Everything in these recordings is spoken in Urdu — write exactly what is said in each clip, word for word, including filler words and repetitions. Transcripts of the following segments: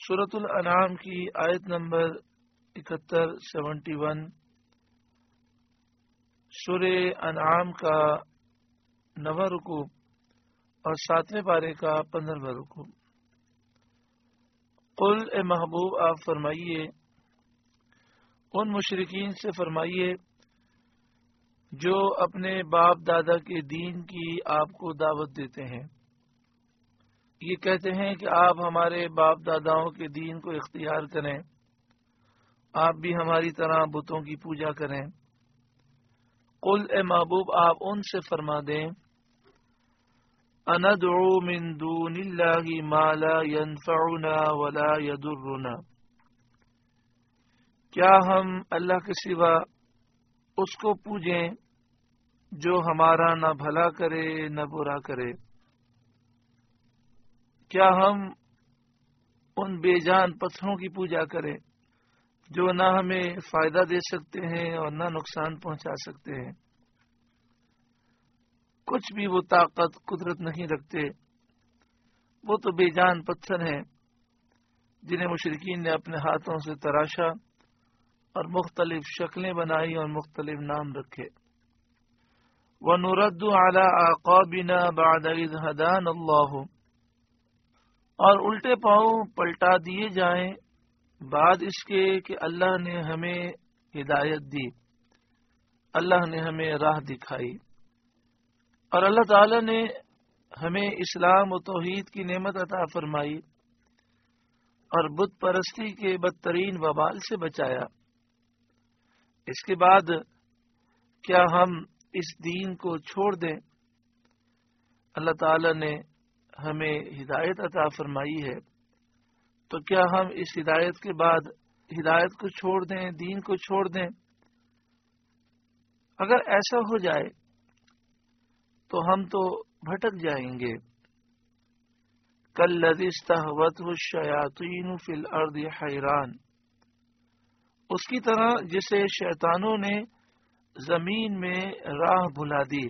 سورۃ الانعام کی آیت نمبر اکہتر سیونٹی ون، سورہ انعام کا نواں رکوع اور ساتویں پارے کا پندرہواں رکوع۔ قل اے محبوب آپ فرمائیے، ان مشرکین سے فرمائیے جو اپنے باپ دادا کے دین کی آپ کو دعوت دیتے ہیں، یہ کہتے ہیں کہ آپ ہمارے باپ داداؤں کے دین کو اختیار کریں، آپ بھی ہماری طرح بتوں کی پوجا کریں۔ قل اے محبوب آپ ان سے فرما دیں، اندعو من دون اللہ ما لا ينفعنا ولا يضرنا، کیا ہم اللہ کے سوا اس کو پوجیں جو ہمارا نہ بھلا کرے نہ برا کرے؟ کیا ہم ان بے جان پتھروں کی پوجا کریں جو نہ ہمیں فائدہ دے سکتے ہیں اور نہ نقصان پہنچا سکتے ہیں؟ کچھ بھی وہ طاقت قدرت نہیں رکھتے، وہ تو بے جان پتھر ہیں جنہیں مشرکین نے اپنے ہاتھوں سے تراشا اور مختلف شکلیں بنائی اور مختلف نام رکھے۔ وَنُرَدُّ عَلَىٰ أَعْقَابِنَا بَعْدَ إِذْ هَدَانَا اللَّهُ، اور الٹے پاؤں پلٹا دیے جائیں بعد اس کے کہ اللہ نے ہمیں ہدایت دی، اللہ نے ہمیں راہ دکھائی، اور اللہ تعالی نے ہمیں اسلام و توحید کی نعمت عطا فرمائی اور بت پرستی کے بدترین وبال سے بچایا۔ اس کے بعد کیا ہم اس دین کو چھوڑ دیں؟ اللہ تعالی نے ہمیں ہدایت عطا فرمائی ہے، تو کیا ہم اس ہدایت کے بعد ہدایت کو چھوڑ دیں، دین کو چھوڑ دیں؟ اگر ایسا ہو جائے تو ہم تو بھٹک جائیں گے۔ کالذی استہوتہ الشیاطین فی الارض حیران، اس کی طرح جسے شیطانوں نے زمین میں راہ بھلا دی۔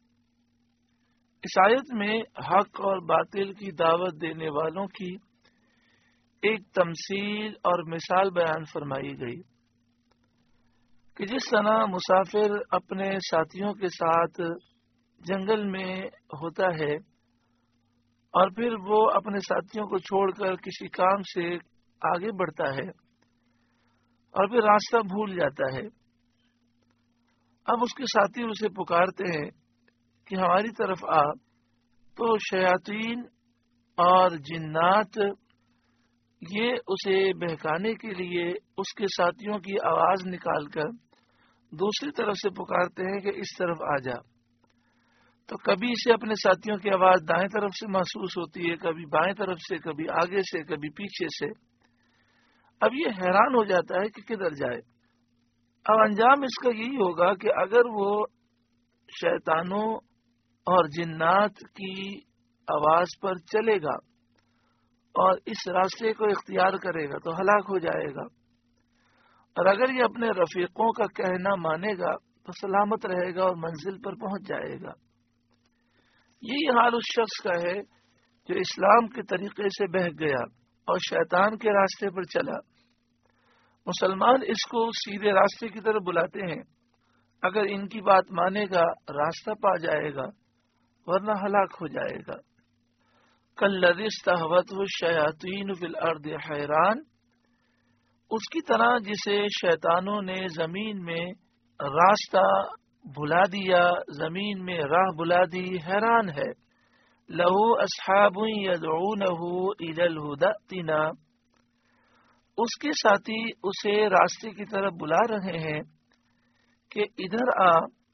اس آیت میں حق اور باطل کی دعوت دینے والوں کی ایک تمثیل اور مثال بیان فرمائی گئی کہ جس طرح مسافر اپنے ساتھیوں کے ساتھ جنگل میں ہوتا ہے اور پھر وہ اپنے ساتھیوں کو چھوڑ کر کسی کام سے آگے بڑھتا ہے اور پھر راستہ بھول جاتا ہے، اب اس کے ساتھی اسے پکارتے ہیں کہ ہماری طرف آ، تو شیاطین اور جنات یہ اسے بہکانے کے لیے اس کے ساتھیوں کی آواز نکال کر دوسری طرف سے پکارتے ہیں کہ اس طرف آ جا۔ تو کبھی اسے اپنے ساتھیوں کی آواز دائیں طرف سے محسوس ہوتی ہے، کبھی بائیں طرف سے، کبھی آگے سے، کبھی پیچھے سے۔ اب یہ حیران ہو جاتا ہے کہ کدھر جائے۔ اب انجام اس کا یہی ہوگا کہ اگر وہ شیطانوں اور جنات کی آواز پر چلے گا اور اس راستے کو اختیار کرے گا تو ہلاک ہو جائے گا، اور اگر یہ اپنے رفیقوں کا کہنا مانے گا تو سلامت رہے گا اور منزل پر پہنچ جائے گا۔ یہی حال اس شخص کا ہے جو اسلام کے طریقے سے بہک گیا اور شیطان کے راستے پر چلا۔ مسلمان اس کو سیدھے راستے کی طرف بلاتے ہیں، اگر ان کی بات مانے گا راستہ پا جائے گا ورنہ ہلاک ہو جائے گا۔ کالذی استہوتہ الشیاطین فی الارض حیران، اس کی طرح جسے شیطانوں نے زمین میں راستہ بھلا دیا، زمین میں راہ بھلا دی، حیران ہے۔ لہ اصحاب یدعونہ الی الہدی ائتنا، اس کے ساتھی اسے راستے کی طرف بلا رہے ہیں کہ ادھر آ،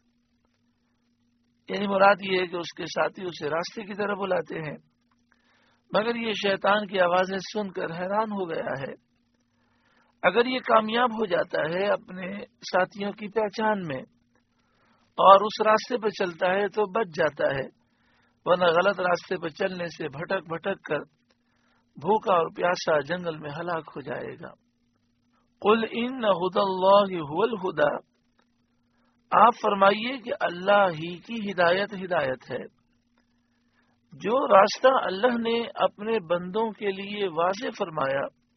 یعنی مراد یہ ہے کہ اس کے ساتھی اسے راستے کی طرف بلاتے ہیں، مگر یہ شیطان کی آوازیں سن کر حیران ہو گیا ہے۔ اگر یہ کامیاب ہو جاتا ہے اپنے ساتھیوں کی پہچان میں اور اس راستے پر چلتا ہے تو بچ جاتا ہے، ورنہ غلط راستے پر چلنے سے بھٹک بھٹک کر بھوکا اور پیاسا جنگل میں ہلاک ہو جائے گا۔ قل ان ھدی اللہ ھو الھدی، آپ فرمائیے کہ اللہ ہی کی ہدایت ہدایت ہے۔ جو راستہ اللہ نے اپنے بندوں کے لیے واضح فرمایا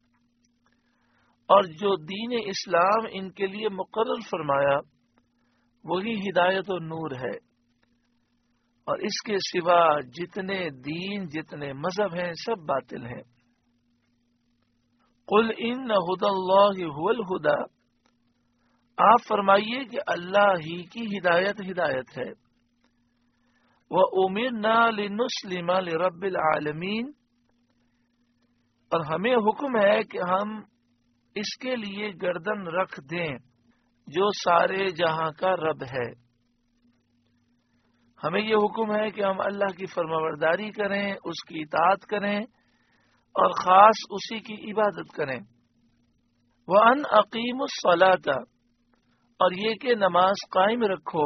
اور جو دین اسلام ان کے لیے مقرر فرمایا وہی ہدایت و نور ہے، اور اس کے سوا جتنے دین جتنے مذہب ہیں سب باطل ہیں۔ قل ان ہدی اللہ هو الہدی، آپ فرمائیے کہ اللہ ہی کی ہدایت ہدایت ہے۔ وَأُمِرْنَا لِنُسْلِمَ لِرَبِّ الْعَالَمِينَ، اور ہمیں حکم ہے کہ ہم اس کے لیے گردن رکھ دیں جو سارے جہاں کا رب ہے۔ ہمیں یہ حکم ہے کہ ہم اللہ کی فرمانبرداری کریں، اس کی اطاعت کریں اور خاص اسی کی عبادت کریں۔ وَأَنْ أَقِيمُوا الصَّلَاةَ، اور یہ کہ نماز قائم رکھو،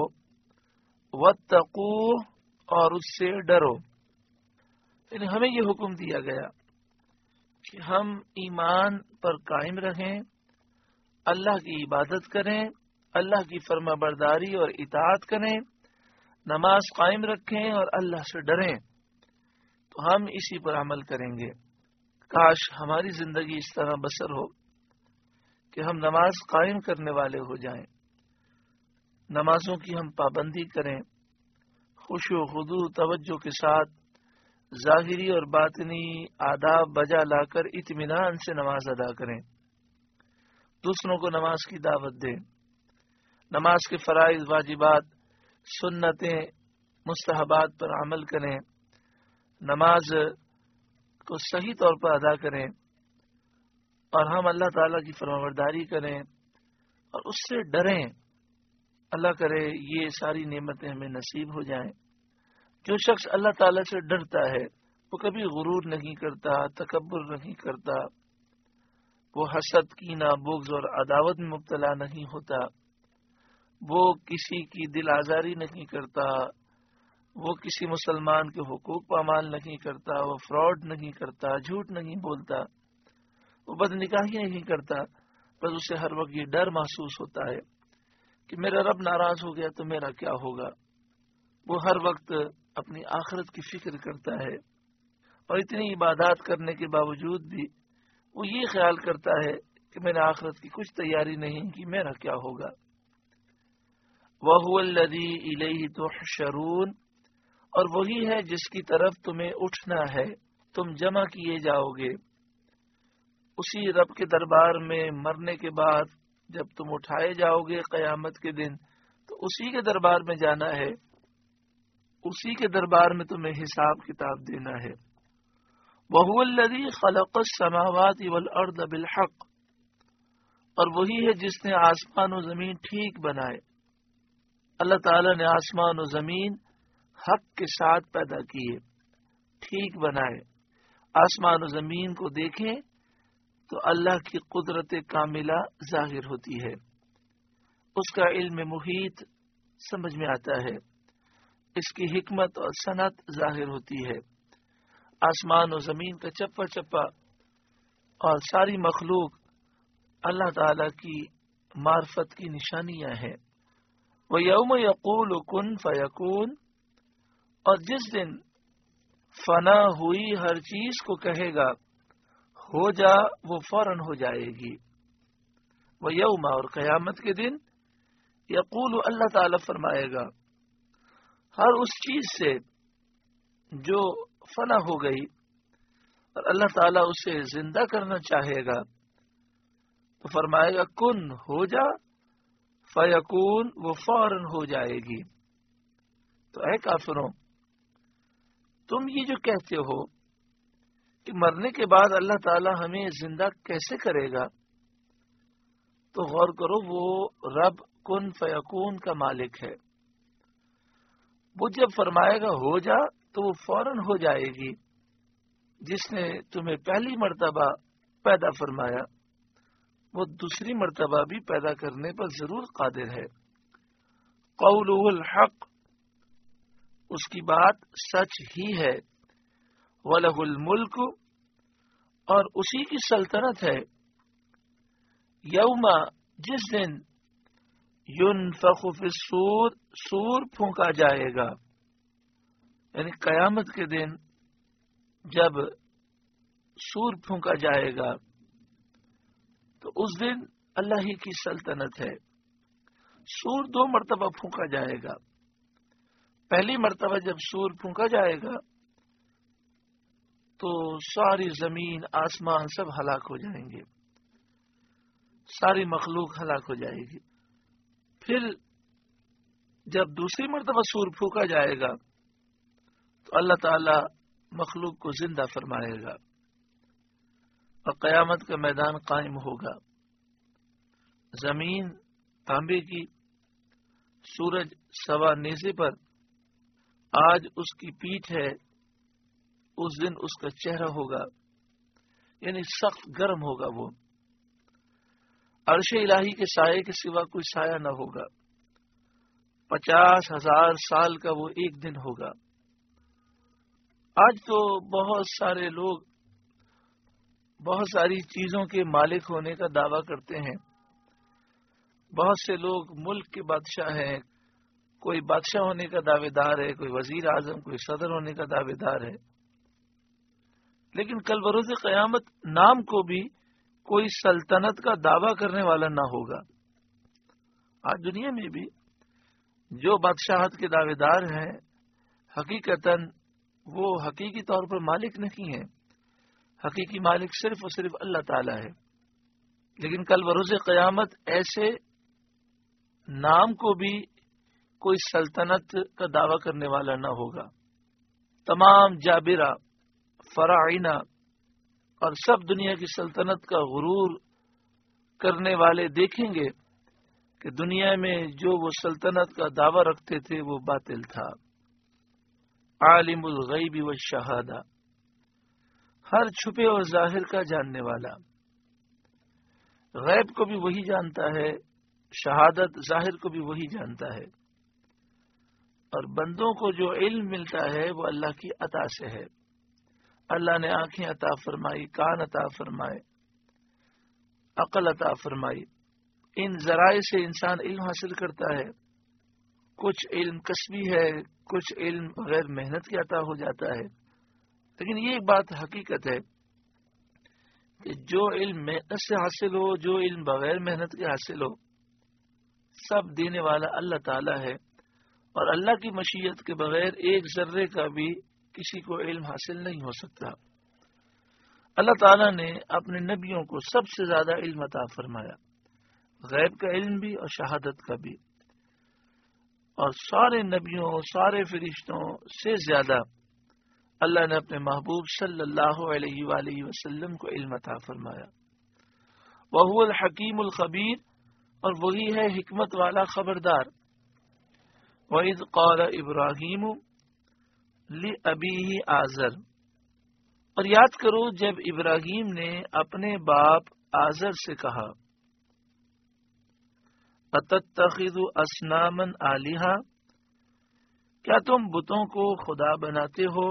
وَاتَّقُوهُ، اور اس سے ڈرو۔ یعنی ہمیں یہ حکم دیا گیا کہ ہم ایمان پر قائم رہیں، اللہ کی عبادت کریں، اللہ کی فرما برداری اور اطاعت کریں، نماز قائم رکھیں اور اللہ سے ڈریں، تو ہم اسی پر عمل کریں گے۔ کاش ہماری زندگی اس طرح بسر ہو کہ ہم نماز قائم کرنے والے ہو جائیں، نمازوں کی ہم پابندی کریں، خوش و خضوع توجہ کے ساتھ ظاہری اور باطنی آداب بجا لا کر اطمینان سے نماز ادا کریں، دوسروں کو نماز کی دعوت دیں، نماز کے فرائض واجبات سنتیں مستحبات پر عمل کریں، نماز کو صحیح طور پر ادا کریں، اور ہم اللہ تعالیٰ کی فرمانبرداری کریں اور اس سے ڈریں۔ اللہ کرے یہ ساری نعمتیں ہمیں نصیب ہو جائیں۔ جو شخص اللہ تعالیٰ سے ڈرتا ہے وہ کبھی غرور نہیں کرتا، تکبر نہیں کرتا، وہ حسد، کینہ، بغض اور عداوت میں مبتلا نہیں ہوتا، وہ کسی کی دل آزاری نہیں کرتا، وہ کسی مسلمان کے حقوق پامال نہیں کرتا، وہ فراڈ نہیں کرتا، جھوٹ نہیں بولتا، وہ بد نکاحی نہیں کرتا، بس اسے ہر وقت یہ ڈر محسوس ہوتا ہے کہ میرا رب ناراض ہو گیا تو میرا کیا ہوگا۔ وہ ہر وقت اپنی آخرت کی فکر کرتا ہے، اور اتنی عبادات کرنے کے باوجود بھی وہ یہ خیال کرتا ہے کہ میں نے آخرت کی کچھ تیاری نہیں کی، میرا کیا ہوگا۔ وَهُوَ الَّذِي إِلَيْهِ تُحْشَرُونَ، اور وہی ہے جس کی طرف تمہیں اٹھنا ہے، تم جمع کیے جاؤ گے اسی رب کے دربار میں۔ مرنے کے بعد جب تم اٹھائے جاؤ گے قیامت کے دن تو اسی کے دربار میں جانا ہے، اسی کے دربار میں تمہیں حساب کتاب دینا ہے۔ وَهُوَ الَّذِي خَلَقَ السَّمَاوَاتِ وَالْأَرْضَ بِالْحَقِّ، اور وہی ہے جس نے آسمان و زمین ٹھیک بنائے۔ اللہ تعالیٰ نے آسمان و زمین حق کے ساتھ پیدا کیے، ٹھیک بنائے۔ آسمان و زمین کو دیکھیں تو اللہ کی قدرت کاملہ ظاہر ہوتی ہے، اس کا علم محیط سمجھ میں آتا ہے، اس کی حکمت اور صنعت ظاہر ہوتی ہے۔ آسمان و زمین کا چپا چپا اور ساری مخلوق اللہ تعالی کی معرفت کی نشانیاں ہیں۔ وَيَوْمَ يَقُولُ كُن فَيَكُونُ، اور جس دن فنا ہوئی ہر چیز کو کہے گا ہو جا، وہ فوراً ہو جائے گی۔ وَيَوْمَ، اور قیامت کے دن، یقول اللہ تعالی فرمائے گا ہر اس چیز سے جو فنا ہو گئی اور اللہ تعالیٰ اسے زندہ کرنا چاہے گا تو فرمائے گا کن، ہو جا، فیکون، وہ فوراً ہو جائے گی۔ تو اے کافروں، تم یہ جو کہتے ہو کہ مرنے کے بعد اللہ تعالیٰ ہمیں زندہ کیسے کرے گا، تو غور کرو، وہ رب کن فیکون کا مالک ہے۔ وہ جب فرمائے گا ہو جا تو وہ فوراً ہو جائے گی۔ جس نے تمہیں پہلی مرتبہ پیدا فرمایا وہ دوسری مرتبہ بھی پیدا کرنے پر ضرور قادر ہے۔ قولہ الحق، اس کی بات سچ ہی ہے۔ وَلَهُ الْمُلْكُ، اور اسی کی سلطنت ہے۔ یوم، جس دن ينفخ فی الصور، سور پھونکا جائے گا، یعنی قیامت کے دن جب سور پھونکا جائے گا تو اس دن اللہ ہی کی سلطنت ہے. سور دو مرتبہ پھونکا جائے گا. پہلی مرتبہ جب سور پھونکا جائے گا تو ساری زمین آسمان سب ہلاک ہو جائیں گے، ساری مخلوق ہلاک ہو جائے گی. پھر جب دوسری مرتبہ سور پھونکا جائے گا تو اللہ تعالی مخلوق کو زندہ فرمائے گا اور قیامت کا میدان قائم ہوگا. زمین تانبے کی، سورج سوا نیزے پر، آج اس کی پیٹھ ہے، اس دن اس کا چہرہ ہوگا، یعنی سخت گرم ہوگا. وہ عرش الہی کے سائے کے سوا کوئی سایہ نہ ہوگا. پچاس ہزار سال کا وہ ایک دن ہوگا. آج تو بہت سارے لوگ بہت ساری چیزوں کے مالک ہونے کا دعویٰ کرتے ہیں. بہت سے لوگ ملک کے بادشاہ ہیں، کوئی بادشاہ ہونے کا دعوے دار ہے، کوئی وزیر اعظم، کوئی صدر ہونے کا دعوے دار ہے. لیکن کل بروز قیامت نام کو بھی کوئی سلطنت کا دعویٰ کرنے والا نہ ہوگا. آج دنیا میں بھی جو بادشاہت کے دعوے دار ہیں حقیقتاً وہ حقیقی طور پر مالک نہیں ہیں. حقیقی مالک صرف اور صرف اللہ تعالی ہے. لیکن کل بروز قیامت ایسے نام کو بھی کوئی سلطنت کا دعویٰ کرنے والا نہ ہوگا. تمام جابرہ، فراعنہ اور سب دنیا کی سلطنت کا غرور کرنے والے دیکھیں گے کہ دنیا میں جو وہ سلطنت کا دعویٰ رکھتے تھے وہ باطل تھا. عالم الغیب والشہادہ، ہر چھپے اور ظاہر کا جاننے والا. غیب کو بھی وہی جانتا ہے، شہادت ظاہر کو بھی وہی جانتا ہے. اور بندوں کو جو علم ملتا ہے وہ اللہ کی عطا سے ہے. اللہ نے آنکھیں عطا فرمائی، کان عطا فرمائے، عقل عطا فرمائی. ان ذرائع سے انسان علم حاصل کرتا ہے. کچھ علم کسبی ہے، کچھ علم بغیر محنت کے عطا ہو جاتا ہے. لیکن یہ ایک بات حقیقت ہے کہ جو علم محنت سے حاصل ہو، جو علم بغیر محنت کے حاصل ہو، سب دینے والا اللہ تعالی ہے. اور اللہ کی مشیت کے بغیر ایک ذرے کا بھی کسی کو علم حاصل نہیں ہو سکتا. اللہ تعالی نے اپنے نبیوں کو سب سے زیادہ علم عطا فرمایا، غیب کا علم بھی اور شہادت کا بھی. اور سارے نبیوں، سارے فرشتوں سے زیادہ اللہ نے اپنے محبوب صلی اللہ علیہ وآلہ وسلم کو علم عطا فرمایا. وَهُوَ الْحَكِيمُ الْخَبِيرُ، اور وہی ہے حکمت والا خبردار. وَإِذْ قَالَ إِبْرَاهِيمُ لِأَبِيهِ آزر، اور یاد کرو جب ابراہیم نے اپنے باپ آزر سے کہا، أَتَتَّخِذُ أَصْنَامًا آلِهَةً، کیا تم بتوں کو خدا بناتے ہو؟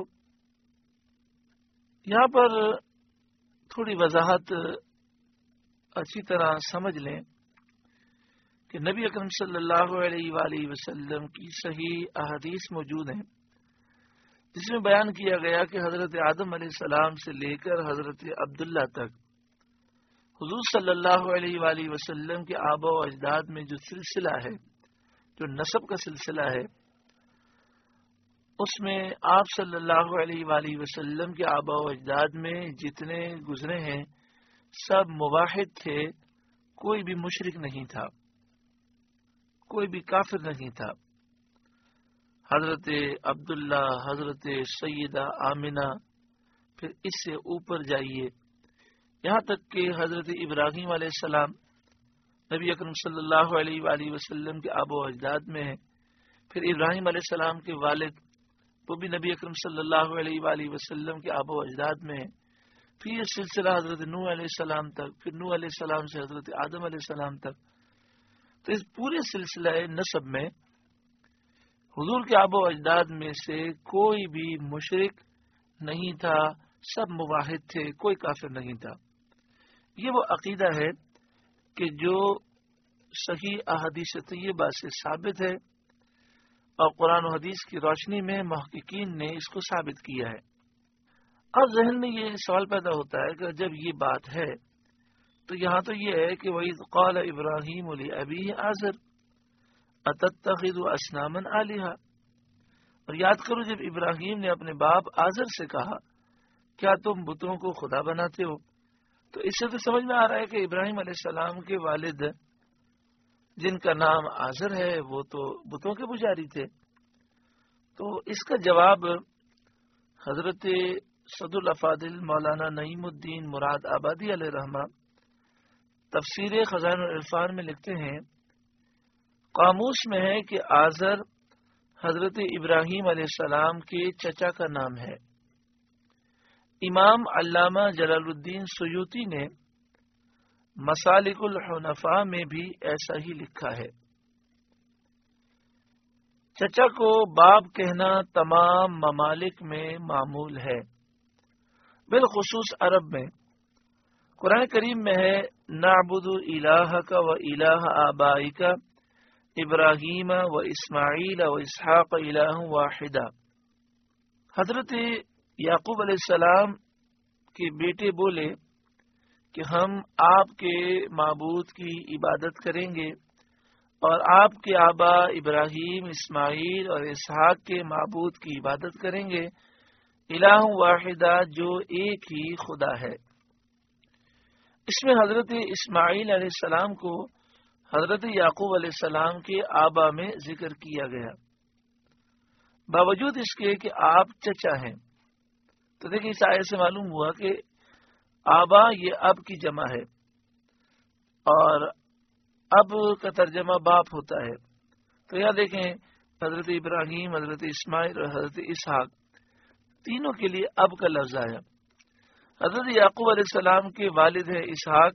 یہاں پر تھوڑی وضاحت اچھی طرح سمجھ لیں کہ نبی اکرم صلی اللہ علیہ وآلہ وسلم کی صحیح احادیث موجود ہیں جس میں بیان کیا گیا کہ حضرت آدم علیہ السلام سے لے کر حضرت عبداللہ تک حضور صلی اللہ علیہ وآلہ وسلم کے آبا و اجداد میں جو سلسلہ ہے، جو نسب کا سلسلہ ہے، اس میں آپ صلی اللہ علیہ وآلہ وسلم کے آبا و اجداد میں جتنے گزرے ہیں سب موحد تھے. کوئی بھی مشرک نہیں تھا، کوئی بھی کافر نہیں تھا. حضرت عبداللہ، حضرت سیدہ آمنہ، پھر اس سے اوپر جائیے یہاں تک کہ حضرت ابراہیم علیہ السلام نبی اکرم صلی اللہ علیہ وآلہ وسلم کے آبا و اجداد میں ہیں. پھر ابراہیم علیہ السلام کے والد وہ بھی نبی اکرم صلی اللہ علیہ وآلہ وسلم کے آبا و اجداد میں ہیں. پھر یہ سلسلہ حضرت نوح علیہ السلام تک، پھر نوح علیہ السلام سے حضرت آدم علیہ السلام تک. تو اس پورے سلسلہ نسب میں حضور کے آبا و اجداد میں سے کوئی بھی مشرک نہیں تھا، سب موحد تھے، کوئی کافر نہیں تھا. یہ وہ عقیدہ ہے کہ جو صحیح احادیث طیبہ سے ثابت ہے اور قرآن و حدیث کی روشنی میں محققین نے اس کو ثابت کیا ہے. اب ذہن میں یہ سوال پیدا ہوتا ہے کہ جب یہ بات ہے تو یہاں تو یہ ہے کہ وَإِذْ قَالَ إِبْرَاهِيمُ لِأَبِيهِ آزَرَ أَتَتَّخِذُ أَصْنَامًا آلِهَةً، اور یاد کرو جب ابراہیم نے اپنے باپ آزر سے کہا کیا تم بتوں کو خدا بناتے ہو؟ تو اس سے تو سمجھ میں آ رہا ہے کہ ابراہیم علیہ السلام کے والد جن کا نام آزر ہے وہ تو بتوں کے پجاری تھے۔ تو اس کا جواب حضرت صدر الافاضل مولانا نعیم الدین مراد آبادی علیہ رحمہ تفسیر خزائن العرفان میں لکھتے ہیں، قاموس میں ہے کہ آزر حضرت ابراہیم علیہ السلام کے چچا کا نام ہے۔ امام علامہ جلال الدین سیوطی نے مسالک الحنفاء میں بھی ایسا ہی لکھا ہے۔ چچا کو باپ کہنا تمام ممالک میں معمول ہے، بالخصوص عرب میں۔ قرآن کریم میں ہے نعبد الہک و الہ آبائک ابراہیم و اسماعیل و اسحاق الہ واحدہ۔ حضرت یعقوب علیہ السلام کے بیٹے بولے کہ ہم آپ کے معبود کی عبادت کریں گے اور آپ کے آبا ابراہیم، اسماعیل اور اسحاق کے معبود کی عبادت کریں گے، الہ واحدہ جو ایک ہی خدا ہے۔ اس میں حضرت اسماعیل علیہ السلام کو حضرت یعقوب علیہ السلام کے آبا میں ذکر کیا گیا، باوجود اس کے کہ آپ چچا ہیں۔ تو دیکھیں اس آیت سے معلوم ہوا کہ آبا یہ اب کی جمع ہے اور اب کا ترجمہ باپ ہوتا ہے۔ تو یہاں دیکھیں حضرت ابراہیم، حضرت اسماعیل اور حضرت اسحاق تینوں کے لیے اب کا لفظ آیا۔ حضرت یعقوب علیہ السلام کے والد ہیں اسحاق،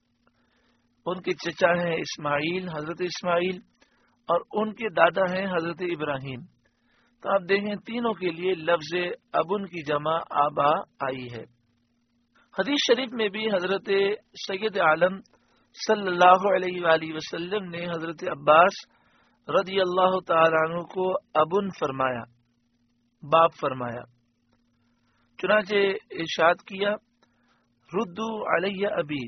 ان کے چچا ہیں اسماعیل، حضرت اسماعیل، اور ان کے دادا ہیں حضرت ابراہیم۔ تو آپ دیکھیں تینوں کے لیے لفظ ابن کی جمع آبا آئی ہے۔ حدیث شریف میں بھی حضرت سید عالم صلی اللہ علیہ وآلہ وسلم نے حضرت عباس رضی اللہ تعالیٰ عنہ کو ابن فرمایا، باپ فرمایا۔ چنانچہ ارشاد کیا ردو علیہ ابی،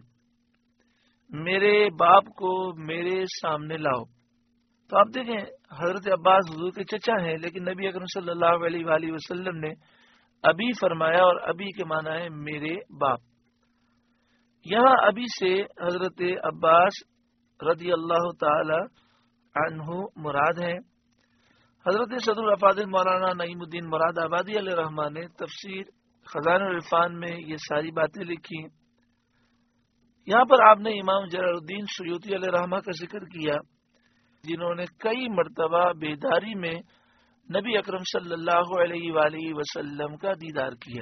میرے باپ کو میرے سامنے لاؤ۔ تو آپ دیکھیں حضرت عباس حضور کے چچا ہیں، لیکن نبی اکرم صلی اللہ علیہ وآلہ وسلم نے ابی فرمایا، اور ابی کے معنی ہے میرے باپ۔ یہاں ابی سے حضرت عباس رضی اللہ تعالی عنہ مراد ہیں۔ حضرت صدر الافاضل مولانا نعیم الدین مراد آبادی علیہ رحمٰ نے تفسیر خزائن العرفان میں یہ ساری باتیں لکھی۔ یہاں پر آپ نے امام جلال الدین سیوطی علیہ رحمہ کا ذکر کیا، جنہوں نے کئی مرتبہ بیداری میں نبی اکرم صلی اللہ علیہ وآلہ وسلم کا دیدار کیا،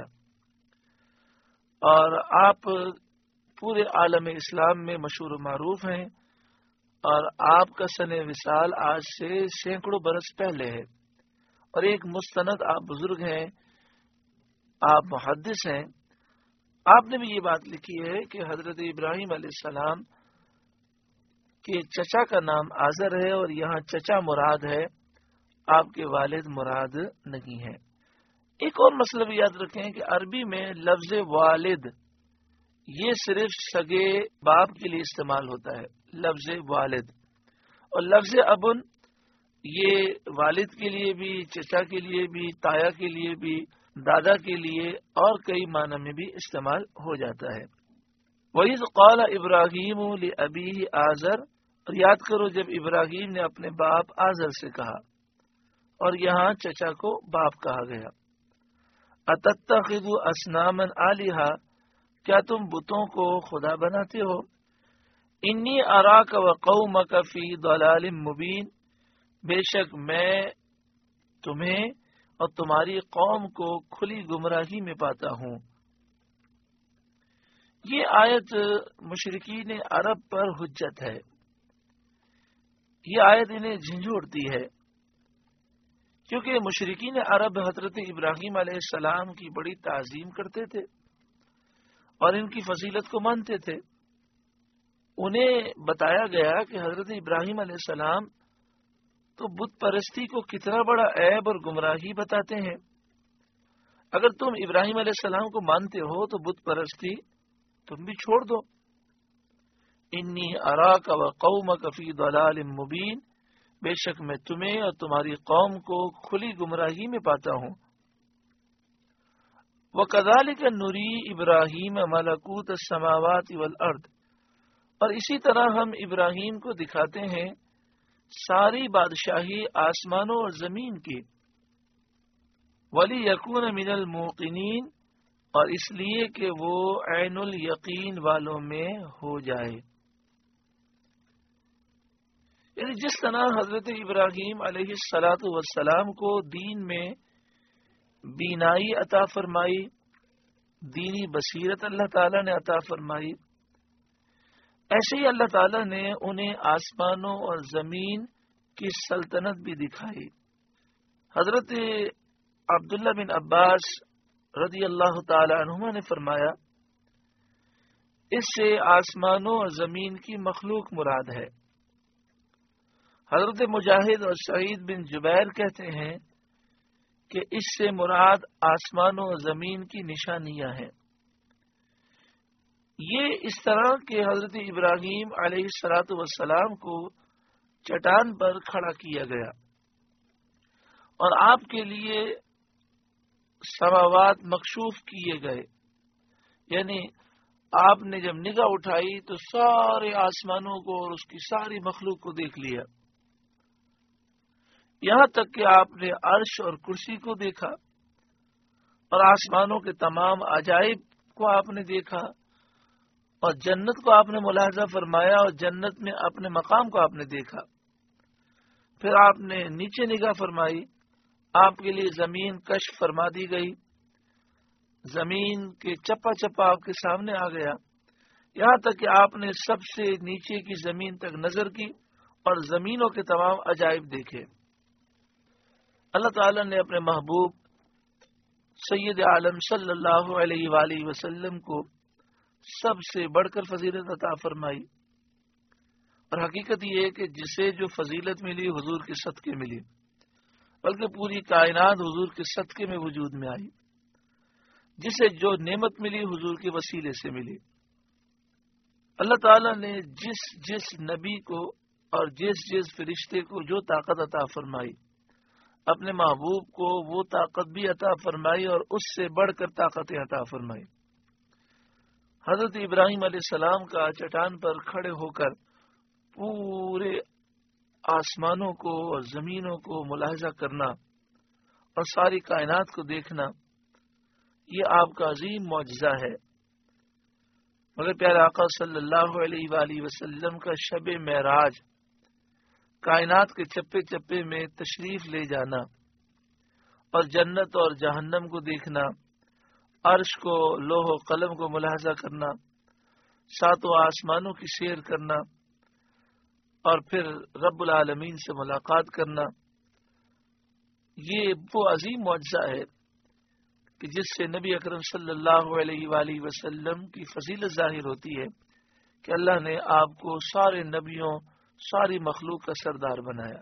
اور آپ پورے عالم اسلام میں مشہور و معروف ہیں، اور آپ کا سن وصال آج سے سینکڑوں برس پہلے ہے، اور ایک مستند آپ بزرگ ہیں، آپ محدث ہیں۔ آپ نے بھی یہ بات لکھی ہے کہ حضرت ابراہیم علیہ السلام کے چچا کا نام آزر ہے، اور یہاں چچا مراد ہے، آپ کے والد مراد نہیں ہے۔ ایک اور مسئلہ بھی یاد رکھیں کہ عربی میں لفظ والد یہ صرف سگے باپ کے لیے استعمال ہوتا ہے، لفظ والد، اور لفظ ابن یہ والد کے لیے بھی، چچا کے لیے بھی، تایا کے لیے بھی، دادا کے لیے اور کئی معنی میں بھی استعمال ہو جاتا ہے۔ وَإِذْ قَالَ إِبْرَاهِيمُ لِأَبِيهِ آزر، اور یاد کرو جب ابراہیم نے اپنے باپ آزر سے کہا، اور یہاں چچا کو باپ کہا گیا۔ أَتَتَّخِذُ أَصْنَامًا آلِهَةً، کیا تم بتوں کو خدا بناتے ہو؟ انی اراک وقومک فی ضلال مبین، بے شک میں تمہیں اور تمہاری قوم کو کھلی گمراہی میں پاتا ہوں۔ یہ آیت مشرکین عرب پر حجت ہے، یہ آیت انہیں جھنجھوڑتی ہے، کیونکہ مشرکین عرب حضرت ابراہیم علیہ السلام کی بڑی تعظیم کرتے تھے اور ان کی فضیلت کو مانتے تھے۔ انہیں بتایا گیا کہ حضرت ابراہیم علیہ السلام تو بت پرستی کو کتنا بڑا عیب اور گمراہی بتاتے ہیں، اگر تم ابراہیم علیہ السلام کو مانتے ہو تو بت پرستی تم بھی چھوڑ دو۔ انی اراک و قومک فی ضلال مبین، بے شک میں تمہیں اور تمہاری قوم کو کھلی گمراہی میں پاتا ہوں۔ وَكَذَلِكَ نُرِي إِبْرَاهِيمَ مَلَكُوتَ السَّمَاوَاتِ وَالْأَرْضِ، اور اسی طرح ہم ابراہیم کو دکھاتے ہیں ساری بادشاہی آسمانوں اور زمین کی، وَلِيَكُونَ مِنَ الْمُوقِنِينَ، اور اس لیے کہ وہ عین الیقین والوں میں ہو جائے۔ یعنی جس طرح حضرت ابراہیم علیہ الصلاۃ والسلام کو دین میں بینائی عطا فرمائی، دینی بصیرت اللہ تعالیٰ نے عطا فرمائی، ایسے ہی اللہ تعالیٰ نے انہیں آسمانوں اور زمین کی سلطنت بھی دکھائی۔ حضرت عبداللہ بن عباس رضی اللہ تعالی عنہما نے فرمایا، اس سے آسمانوں اور زمین کی مخلوق مراد ہے۔ حضرت مجاہد اور سعید بن جبیر کہتے ہیں کہ اس سے مراد آسمانوں اور زمین کی نشانیاں ہیں۔ یہ اس طرح کہ حضرت ابراہیم علیہ الصلاۃ والسلام کو چٹان پر کھڑا کیا گیا اور آپ کے لیے سماوات مکشوف کیے گئے، یعنی آپ نے جب نگاہ اٹھائی تو سارے آسمانوں کو اور اس کی ساری مخلوق کو دیکھ لیا، یہاں تک کہ آپ نے عرش اور کرسی کو دیکھا اور آسمانوں کے تمام عجائب کو آپ نے دیکھا، اور جنت کو آپ نے ملاحظہ فرمایا اور جنت میں اپنے مقام کو آپ نے دیکھا۔ پھر آپ نے نیچے نگاہ فرمائی، آپ کے لیے زمین کشف فرما دی گئی، زمین کے چپا چپا آپ کے سامنے آ گیا، یہاں تک کہ آپ نے سب سے نیچے کی زمین تک نظر کی اور زمینوں کے تمام عجائب دیکھے۔ اللہ تعالیٰ نے اپنے محبوب سید عالم صلی اللہ علیہ وآلہ وسلم کو سب سے بڑھ کر فضیلت عطا فرمائی، اور حقیقت یہ ہے کہ جسے جو فضیلت ملی حضور کے صدقے ملی، بلکہ پوری کائنات حضور کے صدقے میں وجود میں آئی۔ جسے جو نعمت ملی حضور کے وسیلے سے ملی۔ اللہ تعالیٰ نے جس جس نبی کو اور جس جس فرشتے کو جو طاقت عطا فرمائی، اپنے محبوب کو وہ طاقت بھی عطا فرمائی اور اس سے بڑھ کر طاقتیں عطا فرمائی۔ حضرت ابراہیم علیہ السلام کا چٹان پر کھڑے ہو کر پورے آسمانوں کو اور زمینوں کو ملاحظہ کرنا اور ساری کائنات کو دیکھنا، یہ آپ کا عظیم معجزہ ہے۔ مگر پیارے آقا صلی اللہ علیہ وآلہ وسلم کا شب معراج، کائنات کے چپے چپے میں تشریف لے جانا اور جنت اور جہنم کو دیکھنا، عرش کو، لوح و قلم کو ملاحظہ کرنا، ساتوں آسمانوں کی سیر کرنا اور پھر رب العالمین سے ملاقات کرنا، یہ وہ عظیم معجزہ ہے کہ جس سے نبی اکرم صلی اللہ علیہ وآلہ وسلم کی فضیلت ظاہر ہوتی ہے کہ اللہ نے آپ کو سارے نبیوں، ساری مخلوق کا سردار بنایا۔